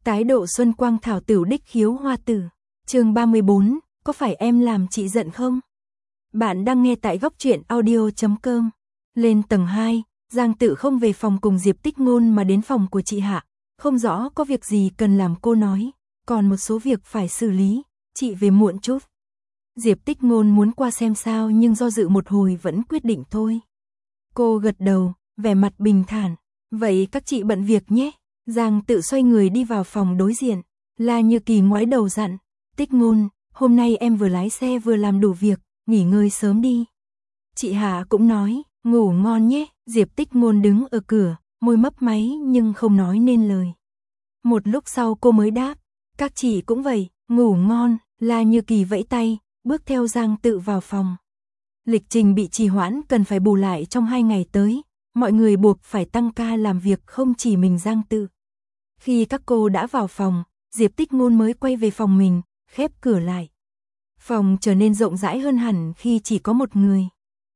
Tái độ xuân quang thảo tửu đích khiếu hoa tử. Chương 34, có phải em làm chị giận không? Bạn đang nghe tại góc truyện audio.com. Lên tầng 2, Giang Tự không về phòng cùng Diệp Tích Ngôn mà đến phòng của chị Hạ, không rõ có việc gì cần làm cô nói, còn một số việc phải xử lý, chị về muộn chút. Diệp Tích Ngôn muốn qua xem sao nhưng do dự một hồi vẫn quyết định thôi. Cô gật đầu, vẻ mặt bình thản, vậy các chị bận việc nhé. Giang Tự xoay người đi vào phòng đối diện, La Như Kỳ ngoái đầu dặn, Tích Ngôn, hôm nay em vừa lái xe vừa làm đủ việc, nghỉ ngơi sớm đi. Chị Hạ cũng nói, ngủ ngon nhé. Diệp Tích Ngôn đứng ở cửa, môi mấp máy nhưng không nói nên lời. Một lúc sau cô mới đáp, các chị cũng vậy, ngủ ngon. La Như Kỳ vẫy tay, bước theo Giang Tự vào phòng. Lịch trình bị trì hoãn cần phải bù lại trong 2 ngày tới, mọi người buộc phải tăng ca làm việc, không chỉ mình Giang Tự. Khi các cô đã vào phòng, Diệp Tích Ngôn mới quay về phòng mình, khép cửa lại. Phòng trở nên rộng rãi hơn hẳn khi chỉ có một người.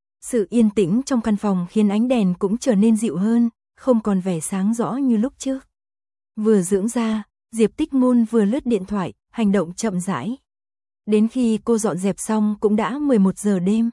Sự yên tĩnh trong căn phòng khiến ánh đèn cũng trở nên dịu hơn, không còn vẻ sáng rõ như lúc trước. Vừa dưỡng da, Diệp Tích Ngôn vừa lướt điện thoại, hành động chậm rãi. Đến khi cô dọn dẹp xong cũng đã 11 giờ đêm.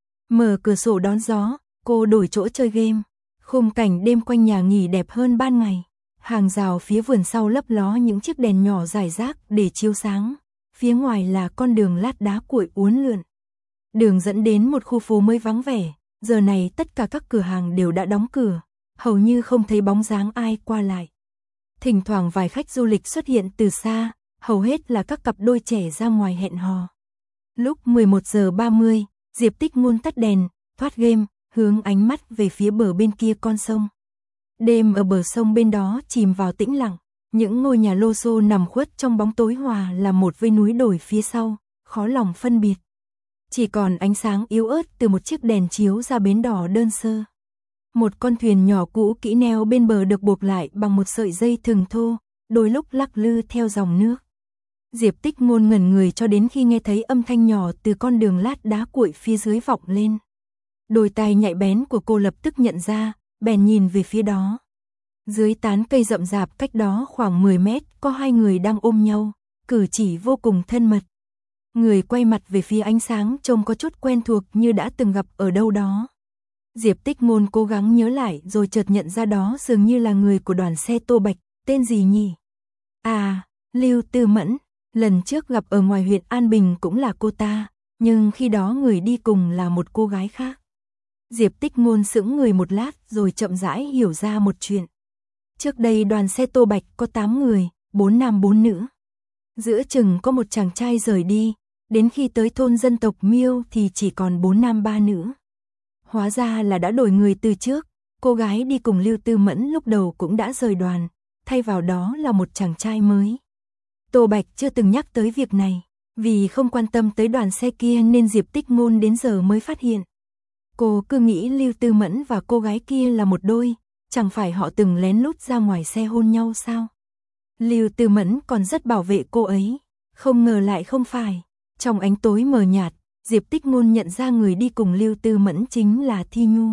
Mở cửa sổ đón gió, cô đổi chỗ chơi game. Khung cảnh đêm quanh nhà nghỉ đẹp hơn ban ngày. Hàng rào phía vườn sau lấp ló những chiếc đèn nhỏ rải rác để chiếu sáng. Phía ngoài là con đường lát đá cuội uốn lượn. Đường dẫn đến một khu phố mới vắng vẻ. Giờ này tất cả các cửa hàng đều đã đóng cửa, hầu như không thấy bóng dáng ai qua lại. Thỉnh thoảng vài khách du lịch xuất hiện từ xa, hầu hết là các cặp đôi trẻ ra ngoài hẹn hò. Lúc 11 giờ 30, Diệp Tích Ngôn tắt đèn, thoát game, hướng ánh mắt về phía bờ bên kia con sông. Đêm ở bờ sông bên đó chìm vào tĩnh lặng, những ngôi nhà lô xô nằm khuất trong bóng tối hòa làm một với núi đồi phía sau, khó lòng phân biệt. Chỉ còn ánh sáng yếu ớt từ một chiếc đèn chiếu ra bến đỏ đơn sơ. Một con thuyền nhỏ cũ kỹ neo bên bờ được buộc lại bằng một sợi dây thừng thô, đôi lúc lắc lư theo dòng nước. Diệp Tích Ngôn ngẩn người cho đến khi nghe thấy âm thanh nhỏ từ con đường lát đá cuội phía dưới vọng lên. Đôi tai nhạy bén của cô lập tức nhận ra, bèn nhìn về phía đó. Dưới tán cây rậm rạp cách đó khoảng 10 mét có 2 người đang ôm nhau, cử chỉ vô cùng thân mật. Người quay mặt về phía ánh sáng trông có chút quen thuộc như đã từng gặp ở đâu đó. Diệp Tích Ngôn cố gắng nhớ lại rồi chợt nhận ra đó dường như là người của đoàn xe Tô Bạch, tên gì nhỉ? À, Lưu Tư Mẫn, lần trước gặp ở ngoài huyện An Bình cũng là cô ta, nhưng khi đó người đi cùng là một cô gái khác. Diệp Tích Ngôn sững người một lát rồi chậm rãi hiểu ra một chuyện. Trước đây đoàn xe Tô Bạch có 8 người, 4 nam 4 nữ. Giữa chừng có một chàng trai rời đi, đến khi tới thôn dân tộc Miêu thì chỉ còn 4 nam 3 nữ. Hóa ra là đã đổi người từ trước, cô gái đi cùng Lưu Tư Mẫn lúc đầu cũng đã rời đoàn, thay vào đó là một chàng trai mới. Tô Bạch chưa từng nhắc tới việc này, vì không quan tâm tới đoàn xe kia nên Diệp Tích Ngôn đến giờ mới phát hiện. Cô cứ nghĩ Lưu Tư Mẫn và cô gái kia là một đôi, chẳng phải họ từng lén lút ra ngoài xe hôn nhau sao? Lưu Tư Mẫn còn rất bảo vệ cô ấy, không ngờ lại không phải. Trong ánh tối mờ nhạt, Diệp Tích Ngôn nhận ra người đi cùng Lưu Tư Mẫn chính là Thi Nhu.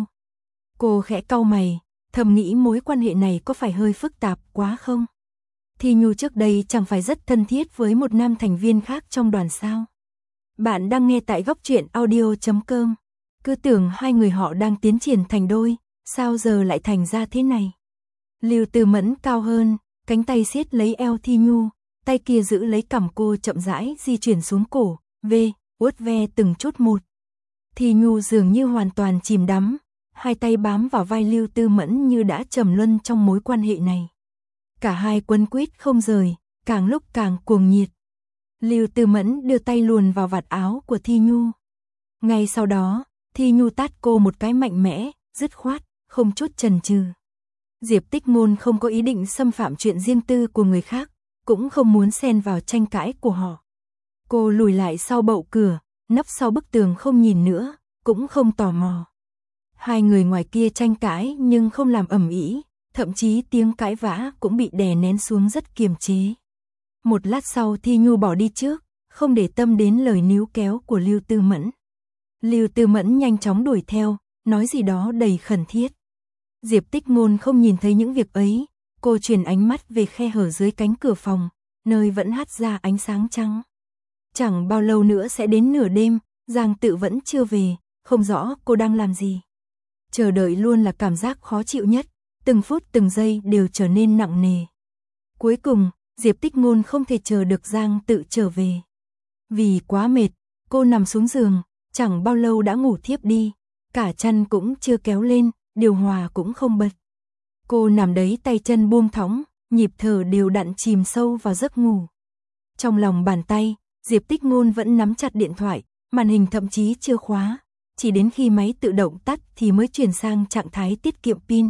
Cô khẽ cau mày, thầm nghĩ mối quan hệ này có phải hơi phức tạp quá không? Thi Nhu trước đây chẳng phải rất thân thiết với một nam thành viên khác trong đoàn sao? Bạn đang nghe tại góc truyện audio.com. Cứ tưởng hai người họ đang tiến triển thành đôi, sao giờ lại thành ra thế này? Lưu Tư Mẫn cao hơn, cánh tay siết lấy eo Thi Nhu, tay kia giữ lấy cằm cô chậm rãi di chuyển xuống cổ, uốt ve từng chút một. Thi Nhu dường như hoàn toàn chìm đắm, hai tay bám vào vai Lưu Tư Mẫn như đã trầm luân trong mối quan hệ này. Cả hai quấn quýt không rời, càng lúc càng cuồng nhiệt. Lưu Tư Mẫn đưa tay luồn vào vạt áo của Thi Nhu. Ngay sau đó, Thi Nhu tát cô một cái mạnh mẽ, dứt khoát, không chút chần chừ. Diệp Tích Ngôn không có ý định xâm phạm chuyện riêng tư của người khác, cũng không muốn xen vào tranh cãi của họ. Cô lùi lại sau bậu cửa, nấp sau bức tường không nhìn nữa, cũng không tò mò. Hai người ngoài kia tranh cãi nhưng không làm ầm ĩ, thậm chí tiếng cãi vã cũng bị đè nén xuống rất kiềm chế. Một lát sau Thi Nhu bỏ đi trước, không để tâm đến lời níu kéo của Lưu Tư Mẫn. Lưu Tư Mẫn nhanh chóng đuổi theo, nói gì đó đầy khẩn thiết. Diệp Tích Ngôn không nhìn thấy những việc ấy, Cô chuyển ánh mắt về khe hở dưới cánh cửa phòng, nơi vẫn hắt ra ánh sáng trắng. Chẳng bao lâu nữa sẽ đến nửa đêm, Giang Tự vẫn chưa về, không rõ cô đang làm gì. Chờ đợi luôn là cảm giác khó chịu nhất, từng phút từng giây đều trở nên nặng nề. Cuối cùng, Diệp Tích Ngôn không thể chờ được Giang Tự trở về. Vì quá mệt, cô nằm xuống giường, chẳng bao lâu đã ngủ thiếp đi, cả chăn cũng chưa kéo lên, điều hòa cũng không bật. Cô nằm đấy tay chân buông thõng, nhịp thở đều đặn chìm sâu vào giấc ngủ. Trong lòng bàn tay, Diệp Tích Ngôn vẫn nắm chặt điện thoại, màn hình thậm chí chưa khóa, chỉ đến khi máy tự động tắt thì mới chuyển sang trạng thái tiết kiệm pin.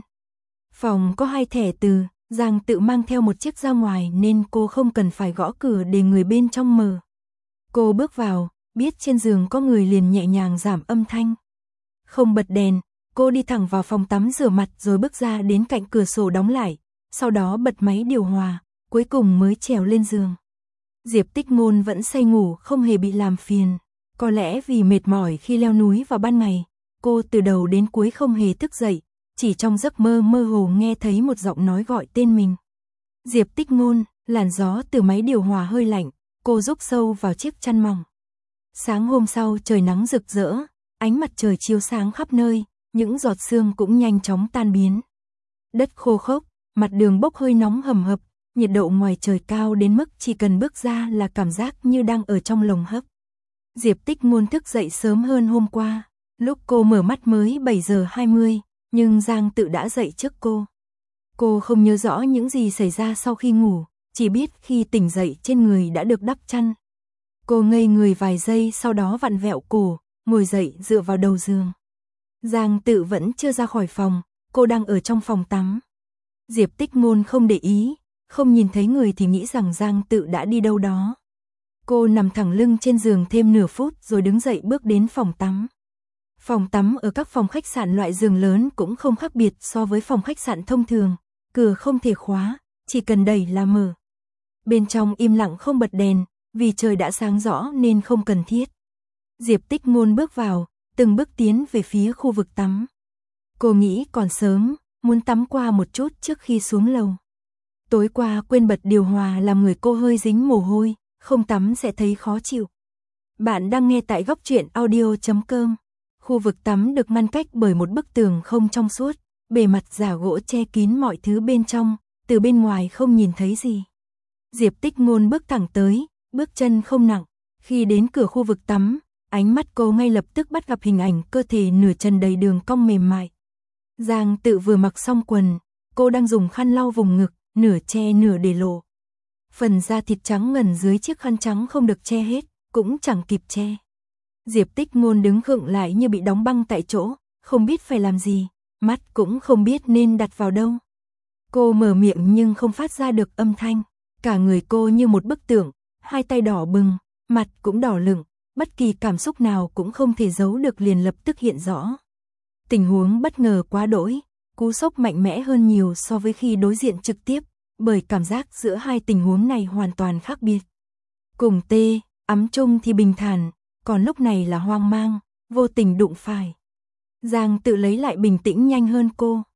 Phòng có 2 thẻ từ, Giang Tự mang theo một chiếc ra ngoài nên cô không cần phải gõ cửa để người bên trong mở. Cô bước vào, biết trên giường có người liền nhẹ nhàng giảm âm thanh. Không bật đèn, cô đi thẳng vào phòng tắm rửa mặt rồi bước ra đến cạnh cửa sổ đóng lại, sau đó bật máy điều hòa, cuối cùng mới trèo lên giường. Diệp Tích Ngôn vẫn say ngủ không hề bị làm phiền. Có lẽ vì mệt mỏi khi leo núi vào ban ngày, cô từ đầu đến cuối không hề thức dậy, chỉ trong giấc mơ mơ hồ nghe thấy một giọng nói gọi tên mình. Diệp Tích Ngôn, làn gió từ máy điều hòa hơi lạnh, cô rúc sâu vào chiếc chăn mỏng. Sáng hôm sau trời nắng rực rỡ, ánh mặt trời chiếu sáng khắp nơi, những giọt sương cũng nhanh chóng tan biến. Đất khô khốc, mặt đường bốc hơi nóng hầm hập, nhiệt độ ngoài trời cao đến mức chỉ cần bước ra là cảm giác như đang ở trong lồng hấp. Diệp Tích Ngôn thức dậy sớm hơn hôm qua, lúc cô mở mắt mới 7 giờ 20, nhưng Giang Tự đã dậy trước cô. Cô không nhớ rõ những gì xảy ra sau khi ngủ, chỉ biết khi tỉnh dậy trên người đã được đắp chăn. Cô ngây người vài giây sau đó vặn vẹo cổ, ngồi dậy dựa vào đầu giường. Giang Tự vẫn chưa ra khỏi phòng, cô đang ở trong phòng tắm. Diệp Tích Ngôn không để ý, không nhìn thấy người thì nghĩ rằng Giang Tự đã đi đâu đó. Cô nằm thẳng lưng trên giường thêm nửa phút rồi đứng dậy bước đến phòng tắm. Phòng tắm ở các phòng khách sạn loại giường lớn cũng không khác biệt so với phòng khách sạn thông thường, cửa không thể khóa, chỉ cần đẩy là mở. Bên trong im lặng không bật đèn, vì trời đã sáng rõ nên không cần thiết. Diệp Tích Ngôn bước vào, từng bước tiến về phía khu vực tắm. Cô nghĩ còn sớm, muốn tắm qua một chút trước khi xuống lầu. Tối qua quên bật điều hòa làm người cô hơi dính mồ hôi, không tắm sẽ thấy khó chịu. Bạn đang nghe tại góc truyện audio.com. Khu vực tắm được ngăn cách bởi một bức tường không trong suốt, bề mặt giả gỗ che kín mọi thứ bên trong, từ bên ngoài không nhìn thấy gì. Diệp Tích Ngôn bước thẳng tới, bước chân không nặng, khi đến cửa khu vực tắm, ánh mắt cô ngay lập tức bắt gặp hình ảnh cơ thể nửa chân đầy đường cong mềm mại. Giang Tự vừa mặc xong quần, cô đang dùng khăn lau vùng ngực, nửa che nửa để lộ. Phần da thịt trắng ngần dưới chiếc khăn trắng không được che hết, cũng chẳng kịp che. Diệp Tích Ngôn đứng khựng lại như bị đóng băng tại chỗ, không biết phải làm gì, mắt cũng không biết nên đặt vào đâu. Cô mở miệng nhưng không phát ra được âm thanh, cả người cô như một bức tượng, hai tay đỏ bừng, mặt cũng đỏ lửng, bất kỳ cảm xúc nào cũng không thể giấu được liền lập tức hiện rõ. Tình huống bất ngờ quá đỗi, cú sốc mạnh mẽ hơn nhiều so với khi đối diện trực tiếp, bởi cảm giác giữa hai tình huống này hoàn toàn khác biệt. Cùng tê, ấm chung thì bình thản, còn lúc này là hoang mang, vô tình đụng phải. Giang Tự lấy lại bình tĩnh nhanh hơn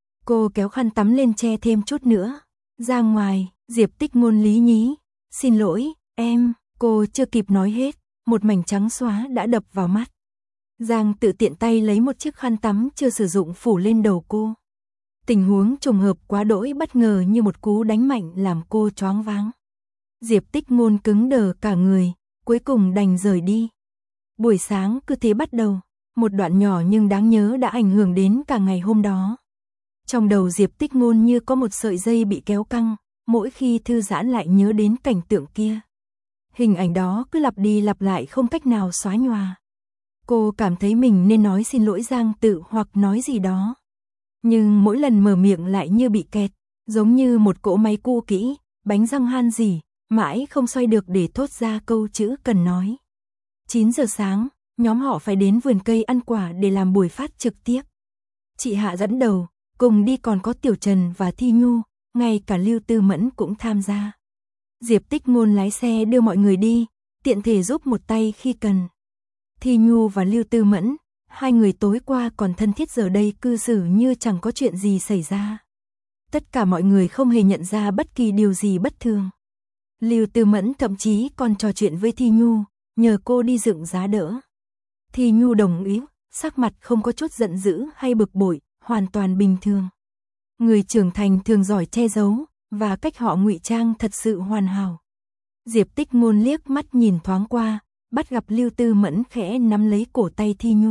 cô kéo khăn tắm lên che thêm chút nữa. Ra ngoài, Diệp Tích Ngôn lý nhí, xin lỗi, em, cô chưa kịp nói hết, một mảnh trắng xóa đã đập vào mắt. Giang Tự tiện tay lấy một chiếc khăn tắm chưa sử dụng phủ lên đầu cô. Tình huống trùng hợp quá đỗi bất ngờ như một cú đánh mạnh làm cô choáng váng. Diệp Tích Ngôn cứng đờ cả người, cuối cùng đành rời đi. Buổi sáng cứ thế bắt đầu, một đoạn nhỏ nhưng đáng nhớ đã ảnh hưởng đến cả ngày hôm đó. Trong đầu Diệp Tích Ngôn như có một sợi dây bị kéo căng, mỗi khi thư giãn lại nhớ đến cảnh tượng kia. Hình ảnh đó cứ lặp đi lặp lại không cách nào xóa nhòa. Cô cảm thấy mình nên nói xin lỗi Giang Tự hoặc nói gì đó. Nhưng mỗi lần mở miệng lại như bị kẹt, giống như một cỗ máy cũ kỹ, bánh răng han rỉ, mãi không xoay được để thốt ra câu chữ cần nói. 9 giờ sáng, nhóm họ phải đến vườn cây ăn quả để làm buổi phát trực tiếp. Chị Hạ dẫn đầu, cùng đi còn có Tiểu Trần và Thi Nhu, ngay cả Lưu Tư Mẫn cũng tham gia. Diệp Tích Ngôn lái xe đưa mọi người đi, tiện thể giúp một tay khi cần. Thi Nhu và Lưu Tư Mẫn, hai người tối qua còn thân thiết giờ đây cư xử như chẳng có chuyện gì xảy ra. Tất cả mọi người không hề nhận ra bất kỳ điều gì bất thường. Lưu Tư Mẫn thậm chí còn trò chuyện với Thi Nhu, nhờ cô đi dựng giá đỡ. Thi Nhu đồng ý, sắc mặt không có chút giận dữ hay bực bội, hoàn toàn bình thường. Người trưởng thành thường giỏi che giấu, và cách họ ngụy trang thật sự hoàn hảo. Diệp Tích Ngôn liếc mắt nhìn thoáng qua, bắt gặp Lưu Tư Mẫn khẽ nắm lấy cổ tay Thi Nhu.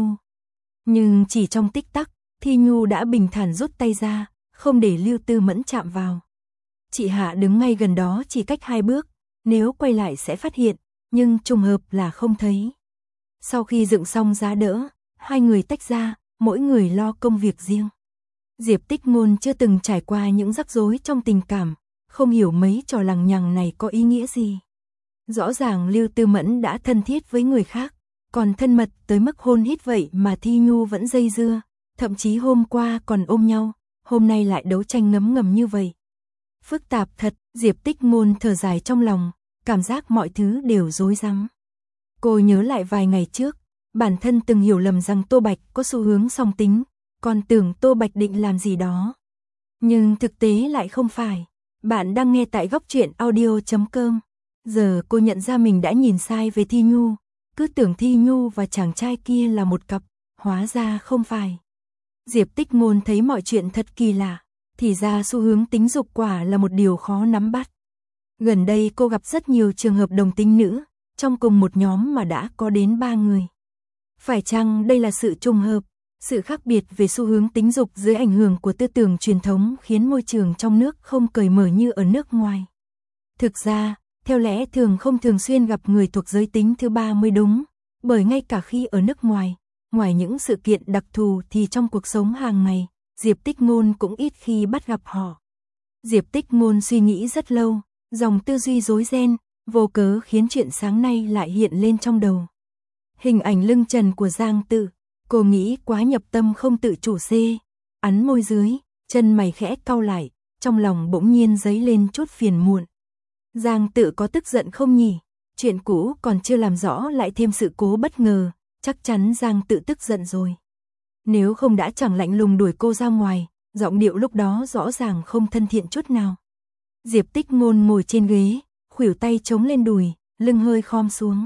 Nhưng chỉ trong tích tắc, Thi Nhu đã bình thản rút tay ra, không để Lưu Tư Mẫn chạm vào. Chị Hạ đứng ngay gần đó chỉ cách 2 bước, nếu quay lại sẽ phát hiện, nhưng trùng hợp là không thấy. Sau khi dựng xong giá đỡ, hai người tách ra, mỗi người lo công việc riêng. Diệp Tích Ngôn chưa từng trải qua những rắc rối trong tình cảm, không hiểu mấy trò lằng nhằng này có ý nghĩa gì. Rõ ràng Lưu Tư Mẫn đã thân thiết với người khác, còn thân mật tới mức hôn hít vậy mà Thi Nhu vẫn dây dưa, thậm chí hôm qua còn ôm nhau, hôm nay lại đấu tranh ngấm ngầm như vậy. Phức tạp thật, Diệp Tích Ngôn thở dài trong lòng, cảm giác mọi thứ đều rối rắm. Cô nhớ lại vài ngày trước, bản thân từng hiểu lầm rằng Tô Bạch có xu hướng song tính, còn tưởng Tô Bạch định làm gì đó. Nhưng thực tế lại không phải. Bạn đang nghe tại góc truyện audio.com. Giờ cô nhận ra mình đã nhìn sai về Thi Nhu, cứ tưởng Thi Nhu và chàng trai kia là một cặp, hóa ra không phải. Diệp Tích Ngôn thấy mọi chuyện thật kỳ lạ, thì ra xu hướng tính dục quả là một điều khó nắm bắt. Gần đây cô gặp rất nhiều trường hợp đồng tính nữ, trong cùng một nhóm mà đã có đến 3 người. Phải chăng đây là sự trùng hợp? Sự khác biệt về xu hướng tính dục dưới ảnh hưởng của tư tưởng truyền thống khiến môi trường trong nước không cởi mở như ở nước ngoài. Thực ra, theo lẽ thường không thường xuyên gặp người thuộc giới tính thứ ba mới đúng, bởi ngay cả khi ở nước ngoài, ngoài những sự kiện đặc thù thì trong cuộc sống hàng ngày, Diệp Tích Ngôn cũng ít khi bắt gặp họ. Diệp Tích Ngôn suy nghĩ rất lâu, dòng tư duy rối ren, vô cớ khiến chuyện sáng nay lại hiện lên trong đầu. Hình ảnh lưng trần của Giang Tự, cô nghĩ quá nhập tâm không tự chủ xê, ắn môi dưới, chân mày khẽ cau lại, trong lòng bỗng nhiên dấy lên chút phiền muộn. Giang Tự có tức giận không nhỉ? Chuyện cũ còn chưa làm rõ lại thêm sự cố bất ngờ, chắc chắn Giang Tự tức giận rồi. Nếu không đã chẳng lạnh lùng đuổi cô ra ngoài, giọng điệu lúc đó rõ ràng không thân thiện chút nào. Diệp Tích Ngôn ngồi trên ghế, khuỷu tay chống lên đùi, lưng hơi khom xuống.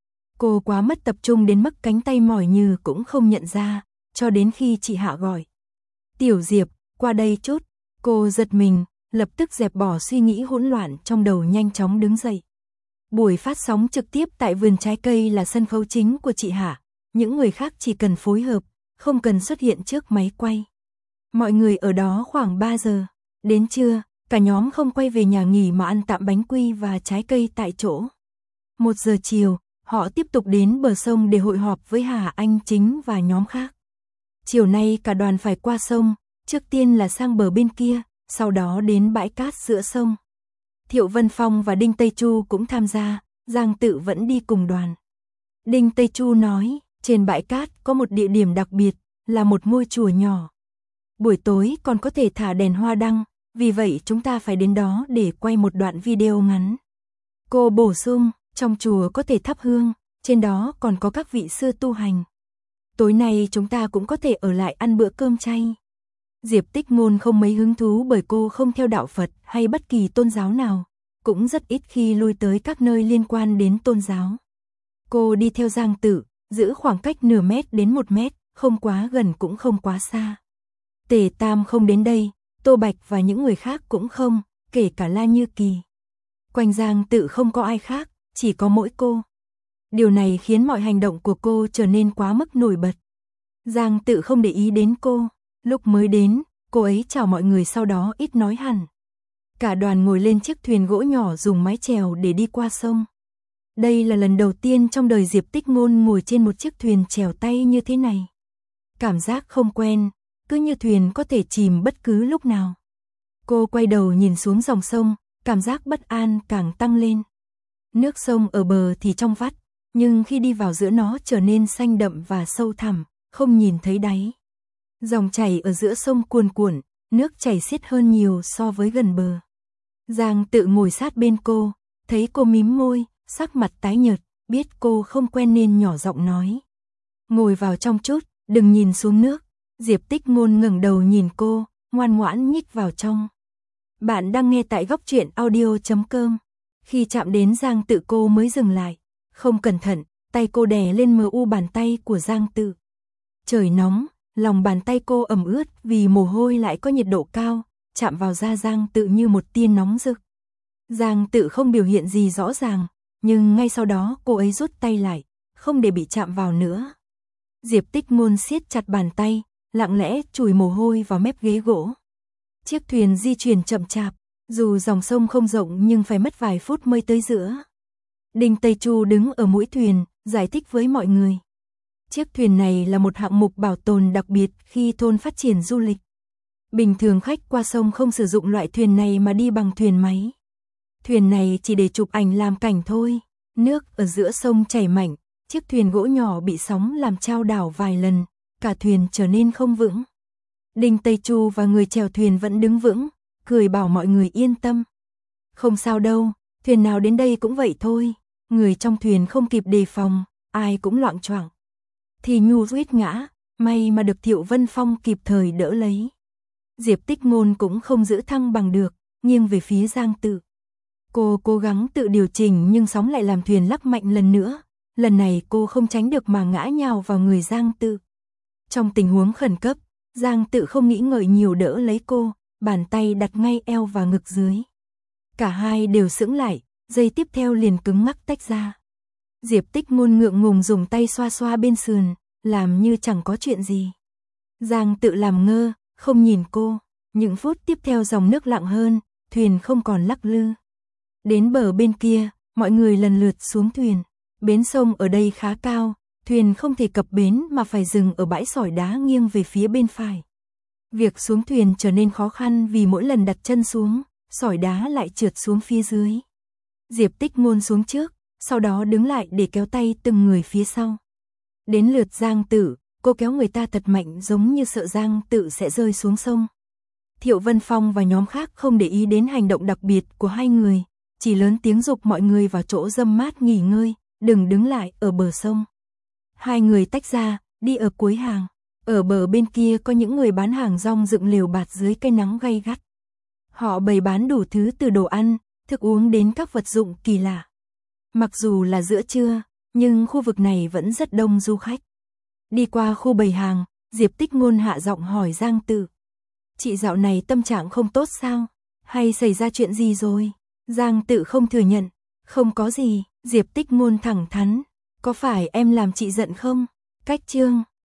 Cô quá mất tập trung đến mức cánh tay mỏi như cũng không nhận ra, cho đến khi chị Hạ gọi. Tiểu Diệp, qua đây chút. Cô giật mình, lập tức dẹp bỏ suy nghĩ hỗn loạn trong đầu, nhanh chóng đứng dậy. Buổi phát sóng trực tiếp tại vườn trái cây là sân khấu chính của chị Hạ, những người khác chỉ cần phối hợp, không cần xuất hiện trước máy quay. Mọi người ở đó khoảng 3 giờ, đến trưa, cả nhóm không quay về nhà nghỉ mà ăn tạm bánh quy và trái cây tại chỗ. 1 giờ chiều, họ tiếp tục đến bờ sông để hội họp với Hà Anh Chính và nhóm khác. Chiều nay cả đoàn phải qua sông, trước tiên là sang bờ bên kia, sau đó đến bãi cát giữa sông. Thiệu Vân Phong và Đinh Tây Chu cũng tham gia, Giang Tự vẫn đi cùng đoàn. Đinh Tây Chu nói, trên bãi cát có một địa điểm đặc biệt, là một ngôi chùa nhỏ. Buổi tối còn có thể thả đèn hoa đăng, vì vậy chúng ta phải đến đó để quay một đoạn video ngắn. Cô bổ sung, trong chùa có thể thắp hương, trên đó còn có các vị sư tu hành. Tối nay chúng ta cũng có thể ở lại ăn bữa cơm chay. Diệp Tích Ngôn không mấy hứng thú bởi cô không theo đạo Phật hay bất kỳ tôn giáo nào, cũng rất ít khi lui tới các nơi liên quan đến tôn giáo. Cô đi theo Giang Tự, giữ khoảng cách nửa mét đến 1 mét, không quá gần cũng không quá xa. Tề Tam không đến đây, Tô Bạch và những người khác cũng không, kể cả La Như Kỳ. Quanh Giang Tự không có ai khác, chỉ có mỗi cô. Điều này khiến mọi hành động của cô trở nên quá mức nổi bật. Giang Tự không để ý đến cô, lúc mới đến, cô ấy chào mọi người sau đó ít nói hẳn. Cả đoàn ngồi lên chiếc thuyền gỗ nhỏ dùng mái chèo để đi qua sông. Đây là lần đầu tiên trong đời Diệp Tích Ngôn ngồi trên một chiếc thuyền chèo tay như thế này. Cảm giác không quen, cứ như thuyền có thể chìm bất cứ lúc nào. Cô quay đầu nhìn xuống dòng sông, cảm giác bất an càng tăng lên. Nước sông ở bờ thì trong vắt, nhưng khi đi vào giữa nó trở nên xanh đậm và sâu thẳm, không nhìn thấy đáy. Dòng chảy ở giữa sông cuồn cuộn, nước chảy xiết hơn nhiều so với gần bờ. Giang Tự ngồi sát bên cô, thấy cô mím môi, sắc mặt tái nhợt, biết cô không quen nên nhỏ giọng nói. Ngồi vào trong chút, đừng nhìn xuống nước. Diệp Tích Ngôn ngẩng đầu nhìn cô, ngoan ngoãn nhích vào trong. Bạn đang nghe tại góc truyện audio.com. Khi chạm đến Giang Tự cô mới dừng lại. Không cẩn thận, tay cô đè lên mu bàn tay của Giang Tự. Trời nóng, lòng bàn tay cô ẩm ướt vì mồ hôi lại có nhiệt độ cao, chạm vào da Giang Tự như một tia nóng rực. Giang Tự không biểu hiện gì rõ ràng, nhưng ngay sau đó cô ấy rút tay lại, không để bị chạm vào nữa. Diệp Tích Ngôn siết chặt bàn tay, lặng lẽ chùi mồ hôi vào mép ghế gỗ. Chiếc thuyền di chuyển chậm chạp, dù dòng sông không rộng nhưng phải mất vài phút mới tới giữa. Đinh Tây Chu đứng ở mũi thuyền, giải thích với mọi người. Chiếc thuyền này là một hạng mục bảo tồn đặc biệt khi thôn phát triển du lịch. Bình thường khách qua sông không sử dụng loại thuyền này mà đi bằng thuyền máy. Thuyền này chỉ để chụp ảnh làm cảnh thôi. Nước ở giữa sông chảy mạnh, chiếc thuyền gỗ nhỏ bị sóng làm chao đảo vài lần, cả thuyền trở nên không vững. Đinh Tây Chu và người chèo thuyền vẫn đứng vững, cười bảo mọi người yên tâm. Không sao đâu, thuyền nào đến đây cũng vậy thôi. Người trong thuyền không kịp đề phòng, ai cũng loạng choạng. Thì Nhu suýt ngã, may mà được Thiệu Vân Phong kịp thời đỡ lấy. Diệp Tích Ngôn cũng không giữ thăng bằng được, nghiêng về phía Giang Tự. Cô cố gắng tự điều chỉnh nhưng sóng lại làm thuyền lắc mạnh lần nữa. Lần này cô không tránh được mà ngã nhào vào người Giang Tự. Trong tình huống khẩn cấp, Giang Tự không nghĩ ngợi nhiều đỡ lấy cô, bàn tay đặt ngay eo và ngực dưới. Cả hai đều sững lại, giây tiếp theo liền cứng ngắc tách ra. Diệp Tích Ngôn ngượng ngùng dùng tay xoa xoa bên sườn, làm như chẳng có chuyện gì. Giang Tự làm ngơ, không nhìn cô. Những phút tiếp theo dòng nước lặng hơn, thuyền không còn lắc lư. Đến bờ bên kia, mọi người lần lượt xuống thuyền. Bến sông ở đây khá cao, thuyền không thể cập bến mà phải dừng ở bãi sỏi đá nghiêng về phía bên phải. Việc xuống thuyền trở nên khó khăn vì mỗi lần đặt chân xuống, sỏi đá lại trượt xuống phía dưới. Diệp Tích Ngôn xuống trước, sau đó đứng lại để kéo tay từng người phía sau. Đến lượt Giang Tự, cô kéo người ta thật mạnh giống như sợ Giang Tự sẽ rơi xuống sông. Thiệu Vân Phong và nhóm khác không để ý đến hành động đặc biệt của hai người, chỉ lớn tiếng giục mọi người vào chỗ râm mát nghỉ ngơi, đừng đứng lại ở bờ sông. Hai người tách ra, đi ở cuối hàng. Ở bờ bên kia có những người bán hàng rong dựng lều bạt dưới cây nắng gay gắt. Họ bày bán đủ thứ từ đồ ăn, thức uống đến các vật dụng kỳ lạ. Mặc dù là giữa trưa, nhưng khu vực này vẫn rất đông du khách. Đi qua khu bày hàng, Diệp Tích Ngôn hạ giọng hỏi Giang Tự. Chị dạo này tâm trạng không tốt sao? Hay xảy ra chuyện gì rồi? Giang Tự không thừa nhận. Không có gì, Diệp Tích Ngôn thẳng thắn. Có phải em làm chị giận không? Cách chương